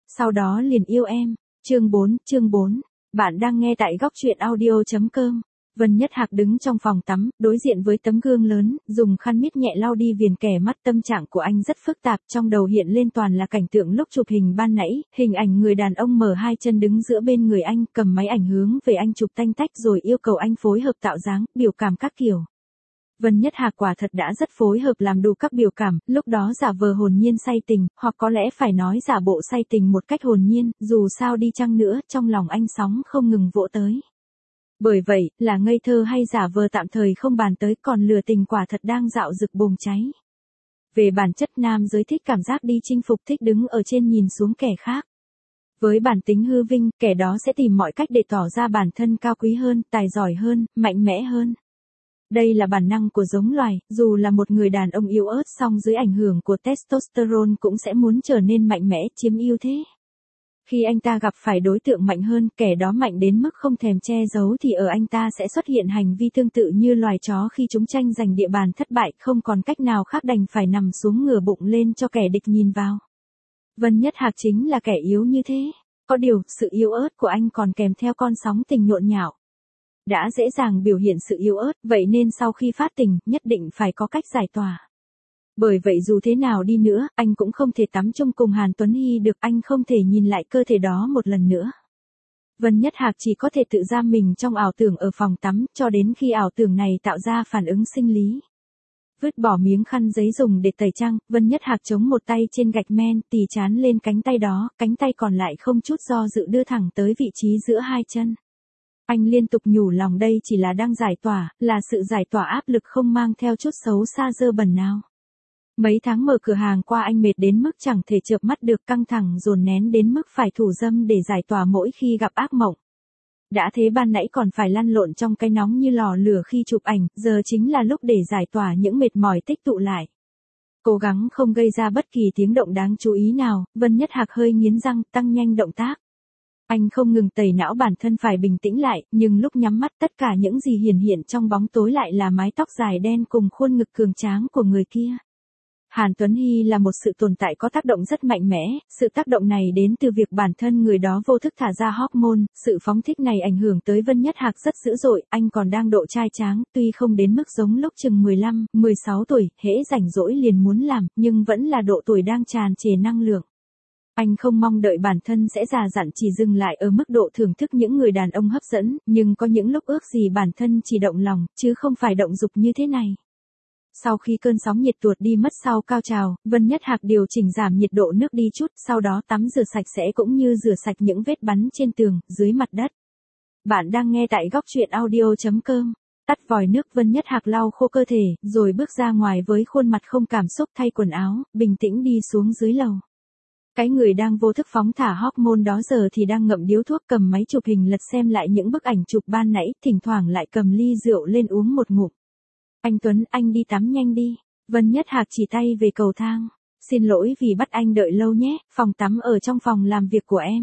Sau đó liền yêu em. Chương 4. Bạn đang nghe tại góc truyện audio.com. Vân Nhất Hạc đứng trong phòng tắm, đối diện với tấm gương lớn, dùng khăn miết nhẹ lau đi viền kẻ mắt. Tâm trạng của anh rất phức tạp, trong đầu hiện lên toàn là cảnh tượng lúc chụp hình ban nãy, hình ảnh người đàn ông mở hai chân đứng giữa bên người anh, cầm máy ảnh hướng về anh chụp tanh tách rồi yêu cầu anh phối hợp tạo dáng, biểu cảm các kiểu. Vân Nhất Hạc quả thật đã rất phối hợp làm đủ các biểu cảm, lúc đó giả vờ hồn nhiên say tình, hoặc có lẽ phải nói giả bộ say tình một cách hồn nhiên, dù sao đi chăng nữa, trong lòng anh sóng không ngừng vỗ tới. Bởi vậy, là ngây thơ hay giả vờ tạm thời không bàn tới, còn lừa tình quả thật đang dạo rực bùng cháy. Về bản chất, nam giới thích cảm giác đi chinh phục, thích đứng ở trên nhìn xuống kẻ khác. Với bản tính hư vinh, kẻ đó sẽ tìm mọi cách để tỏ ra bản thân cao quý hơn, tài giỏi hơn, mạnh mẽ hơn. Đây là bản năng của giống loài, dù là một người đàn ông yếu ớt song dưới ảnh hưởng của testosterone cũng sẽ muốn trở nên mạnh mẽ, chiếm ưu thế. Khi anh ta gặp phải đối tượng mạnh hơn, kẻ đó mạnh đến mức không thèm che giấu thì ở anh ta sẽ xuất hiện hành vi tương tự như loài chó khi chúng tranh giành địa bàn thất bại, không còn cách nào khác đành phải nằm xuống ngửa bụng lên cho kẻ địch nhìn vào. Vân Nhất Hạc chính là kẻ yếu như thế. Có điều, sự yếu ớt của anh còn kèm theo con sóng tình nhộn nhạo. Đã dễ dàng biểu hiện sự yếu ớt, vậy nên sau khi phát tình, nhất định phải có cách giải tỏa. Bởi vậy dù thế nào đi nữa, anh cũng không thể tắm chung cùng Hàn Tuấn Hy được, anh không thể nhìn lại cơ thể đó một lần nữa. Vân Nhất Hạc chỉ có thể tự giam mình trong ảo tưởng ở phòng tắm, cho đến khi ảo tưởng này tạo ra phản ứng sinh lý. Vứt bỏ miếng khăn giấy dùng để tẩy trang, Vân Nhất Hạc chống một tay trên gạch men, tì chán lên cánh tay đó, cánh tay còn lại không chút do dự đưa thẳng tới vị trí giữa hai chân. Anh liên tục nhủ lòng đây chỉ là đang giải tỏa, là sự giải tỏa áp lực không mang theo chút xấu xa dơ bẩn nào. Mấy tháng mở cửa hàng qua anh mệt đến mức chẳng thể chợp mắt được, căng thẳng dồn nén đến mức phải thủ dâm để giải tỏa mỗi khi gặp ác mộng. Đã thế ban nãy còn phải lăn lộn trong cái nóng như lò lửa khi chụp ảnh, giờ chính là lúc để giải tỏa những mệt mỏi tích tụ lại. Cố gắng không gây ra bất kỳ tiếng động đáng chú ý nào, Vân Nhất Hạc hơi nghiến răng, tăng nhanh động tác. Anh không ngừng tẩy não bản thân phải bình tĩnh lại, nhưng lúc nhắm mắt tất cả những gì hiển hiện trong bóng tối lại là mái tóc dài đen cùng khuôn ngực cường tráng của người kia. Hàn Tuấn Hy là một sự tồn tại có tác động rất mạnh mẽ, sự tác động này đến từ việc bản thân người đó vô thức thả ra hormone, sự phóng thích này ảnh hưởng tới Vân Nhất Hạc rất dữ dội, anh còn đang độ trai tráng, tuy không đến mức giống lúc chừng 15, 16 tuổi, hễ rảnh rỗi liền muốn làm, nhưng vẫn là độ tuổi đang tràn trề năng lượng. Anh không mong đợi bản thân sẽ già dặn chỉ dừng lại ở mức độ thưởng thức những người đàn ông hấp dẫn, nhưng có những lúc ước gì bản thân chỉ động lòng, chứ không phải động dục như thế này. Sau khi cơn sóng nhiệt tuột đi mất sau cao trào, Vân Nhất Hạc điều chỉnh giảm nhiệt độ nước đi chút, sau đó tắm rửa sạch sẽ cũng như rửa sạch những vết bắn trên tường, dưới mặt đất. Bạn đang nghe tại góc truyện audio.com. Tắt vòi nước, Vân Nhất Hạc lau khô cơ thể, rồi bước ra ngoài với khuôn mặt không cảm xúc, thay quần áo, bình tĩnh đi xuống dưới lầu. Cái người đang vô thức phóng thả hormone đó giờ thì đang ngậm điếu thuốc, cầm máy chụp hình lật xem lại những bức ảnh chụp ban nãy, thỉnh thoảng lại cầm ly rượu lên uống một ngụm. Anh Tuấn, anh đi tắm nhanh đi. Vân Nhất Hạc chỉ tay về cầu thang. Xin lỗi vì bắt anh đợi lâu nhé, phòng tắm ở trong phòng làm việc của em.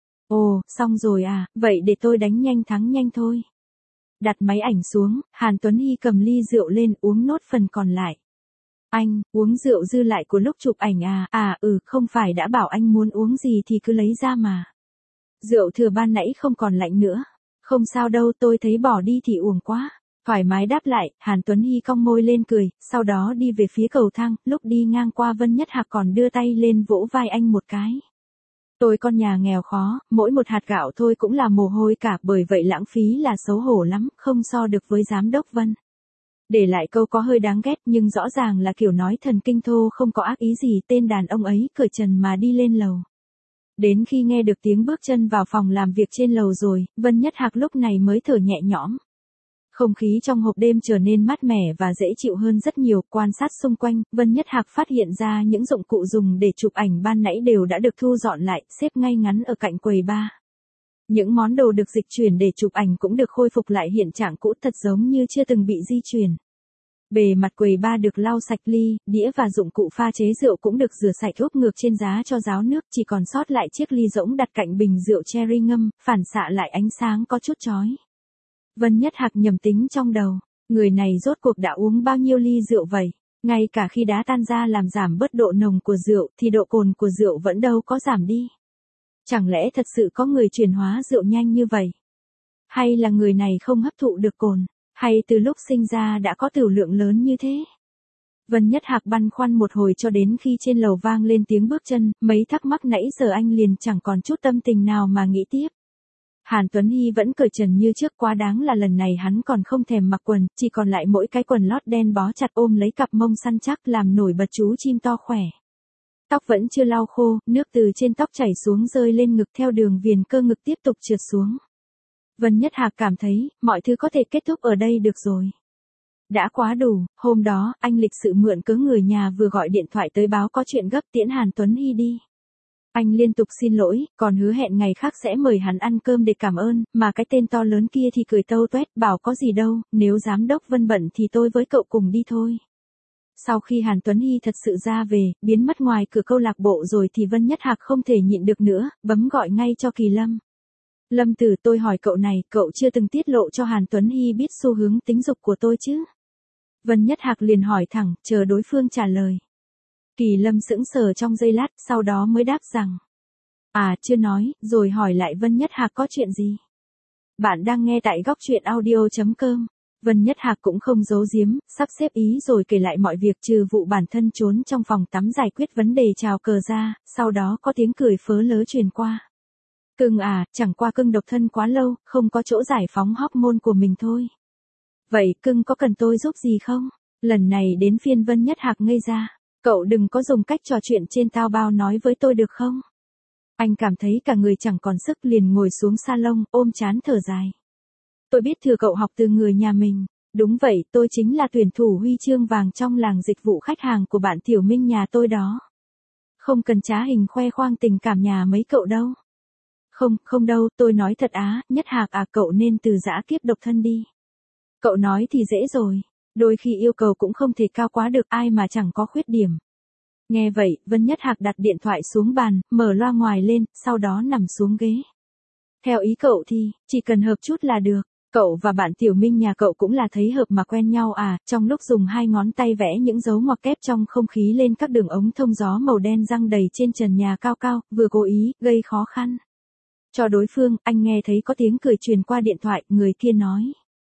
Ồ, xong rồi à, vậy để tôi đánh nhanh thắng nhanh thôi. Đặt máy ảnh xuống, Hàn Tuấn Hy cầm ly rượu lên uống nốt phần còn lại. Anh, uống rượu dư lại của lúc chụp ảnh à? Không phải đã bảo anh muốn uống gì thì cứ lấy ra mà. Rượu thừa ban nãy không còn lạnh nữa. Không sao đâu, tôi thấy bỏ đi thì uổng quá. Thoải mái đáp lại, Hàn Tuấn Hy cong môi lên cười, sau đó đi về phía cầu thang, lúc đi ngang qua Vân Nhất Hạc còn đưa tay lên vỗ vai anh một cái. Tôi con nhà nghèo khó, mỗi một hạt gạo thôi cũng là mồ hôi cả, bởi vậy lãng phí là xấu hổ lắm, không so được với giám đốc Vân. Để lại câu có hơi đáng ghét nhưng rõ ràng là kiểu nói thần kinh thô, không có ác ý gì. Tên đàn ông ấy cởi trần mà đi lên lầu. Đến khi nghe được tiếng bước chân vào phòng làm việc trên lầu rồi, Vân Nhất Hạc lúc này mới thở nhẹ nhõm. Không khí trong hộp đêm trở nên mát mẻ và dễ chịu hơn rất nhiều. Quan sát xung quanh, Vân Nhất Hạc phát hiện ra những dụng cụ dùng để chụp ảnh ban nãy đều đã được thu dọn lại, xếp ngay ngắn ở cạnh quầy bar. Những món đồ được dịch chuyển để chụp ảnh cũng được khôi phục lại hiện trạng cũ, thật giống như chưa từng bị di chuyển. Bề mặt quầy bar được lau sạch, ly, đĩa và dụng cụ pha chế rượu cũng được rửa sạch, úp ngược trên giá cho ráo nước, chỉ còn sót lại chiếc ly rỗng đặt cạnh bình rượu cherry ngâm, phản xạ lại ánh sáng có chút chói. Vân Nhất Hạc nhầm tính trong đầu, người này rốt cuộc đã uống bao nhiêu ly rượu vậy? Ngay cả khi đá tan ra làm giảm bớt độ nồng của rượu thì độ cồn của rượu vẫn đâu có giảm đi. Chẳng lẽ thật sự có người chuyển hóa rượu nhanh như vậy? Hay là người này không hấp thụ được cồn? Hay từ lúc sinh ra đã có tửu lượng lớn như thế? Vân Nhất Hạc băn khoăn một hồi cho đến khi trên lầu vang lên tiếng bước chân, mấy thắc mắc nãy giờ anh liền chẳng còn chút tâm tình nào mà nghĩ tiếp. Hàn Tuấn Hy vẫn cởi trần như trước, quá đáng là lần này hắn còn không thèm mặc quần, chỉ còn lại mỗi cái quần lót đen bó chặt ôm lấy cặp mông săn chắc làm nổi bật chú chim to khỏe. Tóc vẫn chưa lau khô, nước từ trên tóc chảy xuống rơi lên ngực theo đường viền cơ ngực tiếp tục trượt xuống. Vân Nhất Hạc cảm thấy, mọi thứ có thể kết thúc ở đây được rồi. Đã quá đủ, hôm đó, anh lịch sự mượn cớ người nhà vừa gọi điện thoại tới báo có chuyện gấp tiễn Hàn Tuấn Hy đi. Anh liên tục xin lỗi, còn hứa hẹn ngày khác sẽ mời hắn ăn cơm để cảm ơn, mà cái tên to lớn kia thì cười tâu tuét, bảo có gì đâu, nếu giám đốc Vân bận thì tôi với cậu cùng đi thôi. Sau khi Hàn Tuấn Hy thật sự ra về, biến mất ngoài cửa câu lạc bộ rồi thì Vân Nhất Hạc không thể nhịn được nữa, bấm gọi ngay cho Kỳ Lâm. Lâm Tử, tôi hỏi cậu này, cậu chưa từng tiết lộ cho Hàn Tuấn Hy biết xu hướng tính dục của tôi chứ? Vân Nhất Hạc liền hỏi thẳng, chờ đối phương trả lời. Kỳ Lâm sững sờ trong giây lát, sau đó mới đáp rằng. À, chưa nói, rồi hỏi lại Vân Nhất Hạc có chuyện gì? Bạn đang nghe tại góc truyện audio.com. Vân Nhất Hạc cũng không giấu giếm, sắp xếp ý rồi kể lại mọi việc trừ vụ bản thân trốn trong phòng tắm giải quyết vấn đề chào cờ ra, sau đó có tiếng cười phớ lớ truyền qua. Cưng à, chẳng qua cưng độc thân quá lâu, không có chỗ giải phóng hormone của mình thôi. Vậy cưng có cần tôi giúp gì không? Lần này đến phiên Vân Nhất Hạc ngây ra. Cậu đừng có dùng cách trò chuyện trên tao bao nói với tôi được không? Anh cảm thấy cả người chẳng còn sức liền ngồi xuống salon, ôm trán thở dài. Tôi biết thừa cậu học từ người nhà mình. Đúng vậy, tôi chính là tuyển thủ huy chương vàng trong làng dịch vụ khách hàng của bạn Tiểu Minh nhà tôi đó. Không cần trá hình khoe khoang tình cảm nhà mấy cậu đâu. Không đâu, tôi nói thật á, Nhất Hạc à, cậu nên từ giã kiếp độc thân đi. Cậu nói thì dễ rồi. Đôi khi yêu cầu cũng không thể cao quá được, ai mà chẳng có khuyết điểm. Nghe vậy, Vân Nhất Hạc đặt điện thoại xuống bàn, mở loa ngoài lên, sau đó nằm xuống ghế. Theo ý cậu thì, chỉ cần hợp chút là được. Cậu và bạn Tiểu Minh nhà cậu cũng là thấy hợp mà quen nhau à, trong lúc dùng hai ngón tay vẽ những dấu ngoặc kép trong không khí lên các đường ống thông gió màu đen răng đầy trên trần nhà cao cao, vừa cố ý, gây khó khăn. Cho đối phương, anh nghe thấy có tiếng cười truyền qua điện thoại, người kia nói.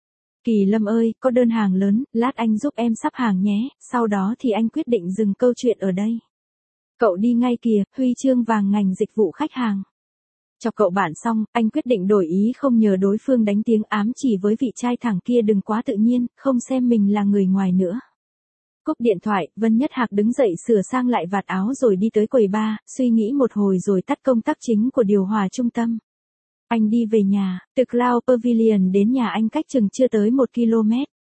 Kỳ Lâm ơi, có đơn hàng lớn, lát anh giúp em sắp hàng nhé, sau đó thì anh quyết định dừng câu chuyện ở đây. Cậu đi ngay kìa, huy chương vàng ngành dịch vụ khách hàng. Chọc cậu bạn xong, anh quyết định đổi ý không nhờ đối phương đánh tiếng ám chỉ với vị trai thẳng kia đừng quá tự nhiên, không xem mình là người ngoài nữa. Cúp điện thoại, Vân Nhất Hạc đứng dậy sửa sang lại vạt áo rồi đi tới quầy bar, suy nghĩ một hồi rồi tắt công tắc chính của điều hòa trung tâm. Anh đi về nhà, từ Cloud Pavilion đến nhà anh cách chừng chưa tới 1 km.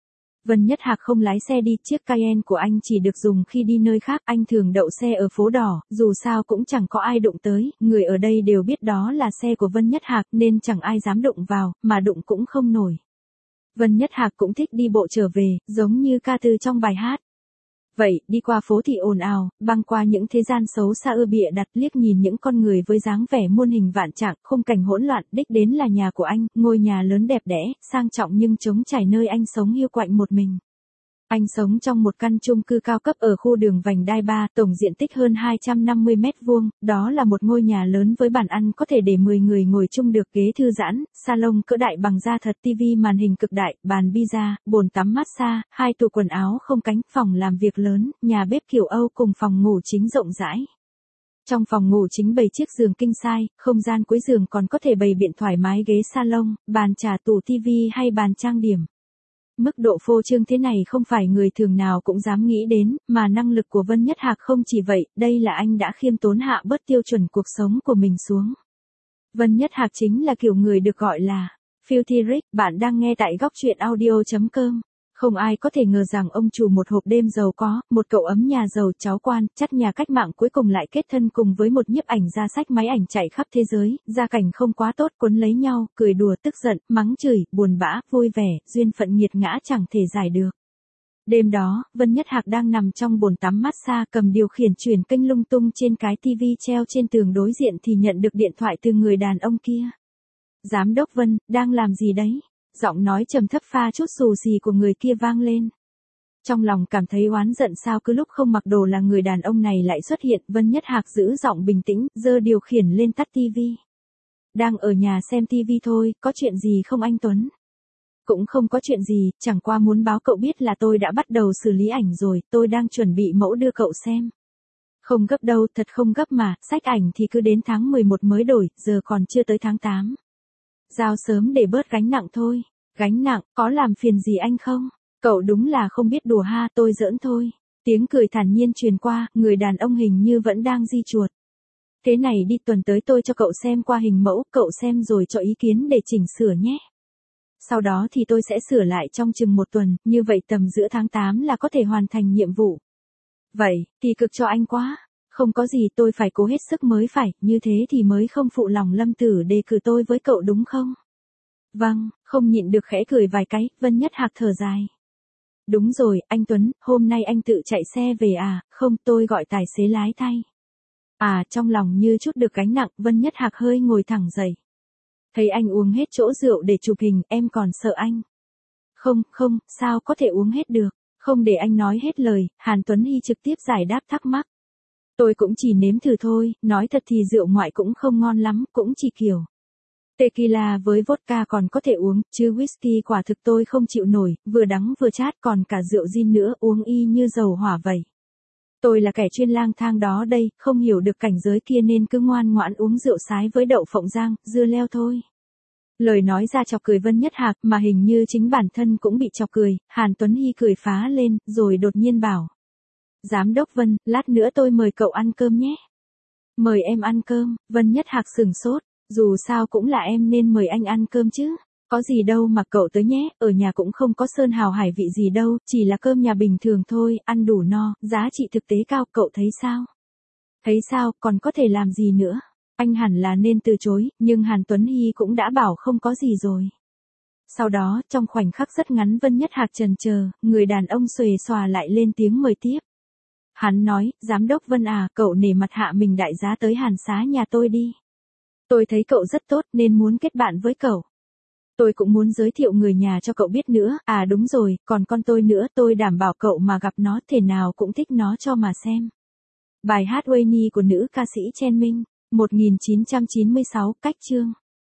Vân Nhất Hạc không lái xe đi, chiếc Cayenne của anh chỉ được dùng khi đi nơi khác, anh thường đậu xe ở phố đỏ, dù sao cũng chẳng có ai đụng tới, người ở đây đều biết đó là xe của Vân Nhất Hạc nên chẳng ai dám đụng vào, mà đụng cũng không nổi. Vân Nhất Hạc cũng thích đi bộ trở về, giống như ca từ trong bài hát. Vậy, đi qua phố thì ồn ào, băng qua những thế gian xấu xa ưa bịa đặt, liếc nhìn những con người với dáng vẻ muôn hình vạn trạng, khung cảnh hỗn loạn, đích đến là nhà của anh, ngôi nhà lớn đẹp đẽ, sang trọng nhưng trống trải nơi anh sống hiu quạnh một mình. Anh sống trong một căn chung cư cao cấp ở khu đường Vành Đai 3, tổng diện tích hơn 250 mét vuông, đó là một ngôi nhà lớn với bàn ăn có thể để 10 người ngồi chung được, ghế thư giãn, salon cỡ đại bằng da thật, tivi màn hình cực đại, bàn pizza, bồn tắm massage, 2 tủ quần áo không cánh, phòng làm việc lớn, nhà bếp kiểu Âu cùng phòng ngủ chính rộng rãi. Trong phòng ngủ chính bày chiếc giường king size, không gian cuối giường còn có thể bày biện thoải mái ghế salon, bàn trà, tủ tivi hay bàn trang điểm. Mức độ phô trương thế này không phải người thường nào cũng dám nghĩ đến, mà năng lực của Vân Nhất Hạc không chỉ vậy, đây là anh đã khiêm tốn hạ bớt tiêu chuẩn cuộc sống của mình xuống. Vân Nhất Hạc chính là kiểu người được gọi là filthy rich, bạn đang nghe tại góc truyện audio.com. Không ai có thể ngờ rằng ông chủ một hộp đêm giàu có, một cậu ấm nhà giàu cháu quan, chắt nhà cách mạng cuối cùng lại kết thân cùng với một nhiếp ảnh ra sách máy ảnh chạy khắp thế giới, gia cảnh không quá tốt, quấn lấy nhau, cười đùa, tức giận, mắng chửi, buồn bã, vui vẻ, duyên phận nghiệt ngã chẳng thể giải được. Đêm đó, Vân Nhất Hạc đang nằm trong bồn tắm massage, cầm điều khiển chuyển kênh lung tung trên cái tivi treo trên tường đối diện thì nhận được điện thoại từ người đàn ông kia. Giám đốc Vân, đang làm gì đấy? Giọng nói trầm thấp pha chút xù xì của người kia vang lên. Trong lòng cảm thấy oán giận sao cứ lúc không mặc đồ là người đàn ông này lại xuất hiện. Vân Nhất Hạc giữ giọng bình tĩnh, giơ điều khiển lên tắt tivi. Đang ở nhà xem tivi thôi, có chuyện gì không anh Tuấn? Cũng không có chuyện gì, chẳng qua muốn báo cậu biết là tôi đã bắt đầu xử lý ảnh rồi, tôi đang chuẩn bị mẫu đưa cậu xem. Không gấp đâu, thật không gấp mà, xách ảnh thì cứ đến tháng 11 mới đổi, giờ còn chưa tới tháng 8. Giao sớm để bớt gánh nặng thôi. Gánh nặng, có làm phiền gì anh không? Cậu đúng là không biết đùa ha, tôi giỡn thôi. Tiếng cười thản nhiên truyền qua, người đàn ông hình như vẫn đang di chuột. Thế này đi, tuần tới tôi cho cậu xem qua hình mẫu, cậu xem rồi cho ý kiến để chỉnh sửa nhé. Sau đó thì tôi sẽ sửa lại trong chừng 1 tuần, như vậy tầm giữa tháng 8 là có thể hoàn thành nhiệm vụ. Vậy, thì cực cho anh quá. Không có gì, tôi phải cố hết sức mới phải, như thế thì mới không phụ lòng Lâm Tử đề cử tôi với cậu đúng không? Vâng, không nhịn được khẽ cười vài cái, Vân Nhất Hạc thở dài. Đúng rồi, anh Tuấn, hôm nay anh tự chạy xe về à, không tôi gọi tài xế lái thay. À, trong lòng như chút được gánh nặng, Vân Nhất Hạc hơi ngồi thẳng dậy. Thấy anh uống hết chỗ rượu để chụp hình, em còn sợ anh. Không, sao có thể uống hết được, không để anh nói hết lời, Hàn Tuấn Hy trực tiếp giải đáp thắc mắc. Tôi cũng chỉ nếm thử thôi, nói thật thì rượu ngoại cũng không ngon lắm, cũng chỉ kiểu. Tequila với vodka còn có thể uống, chứ whisky quả thực tôi không chịu nổi, vừa đắng vừa chát còn cả rượu gin nữa uống y như dầu hỏa vậy. Tôi là kẻ chuyên lang thang đó đây, không hiểu được cảnh giới kia nên cứ ngoan ngoãn uống rượu sái với đậu phộng rang, dưa leo thôi. Lời nói ra chọc cười Vân Nhất Hạc mà hình như chính bản thân cũng bị chọc cười, Hàn Tuấn Hy cười phá lên, rồi đột nhiên bảo. Giám đốc Vân, lát nữa tôi mời cậu ăn cơm nhé. Mời em ăn cơm, Vân Nhất Hạc sửng sốt, dù sao cũng là em nên mời anh ăn cơm chứ. Có gì đâu mà cậu tới nhé, ở nhà cũng không có sơn hào hải vị gì đâu, chỉ là cơm nhà bình thường thôi, ăn đủ no, giá trị thực tế cao, cậu thấy sao? Thấy sao, còn có thể làm gì nữa? Anh hẳn là nên từ chối, nhưng Hàn Tuấn Hy cũng đã bảo không có gì rồi. Sau đó, trong khoảnh khắc rất ngắn Vân Nhất Hạc chần chờ, người đàn ông xuề xòa lại lên tiếng mời tiếp. Hắn nói, giám đốc Vân à, cậu nể mặt hạ mình đại giá tới Hàn xá nhà tôi đi. Tôi thấy cậu rất tốt nên muốn kết bạn với cậu. Tôi cũng muốn giới thiệu người nhà cho cậu biết nữa, à đúng rồi, còn con tôi nữa, tôi đảm bảo cậu mà gặp nó thể nào cũng thích nó cho mà xem. Bài hát Winnie của nữ ca sĩ Chen Minh, 1996, cách chương.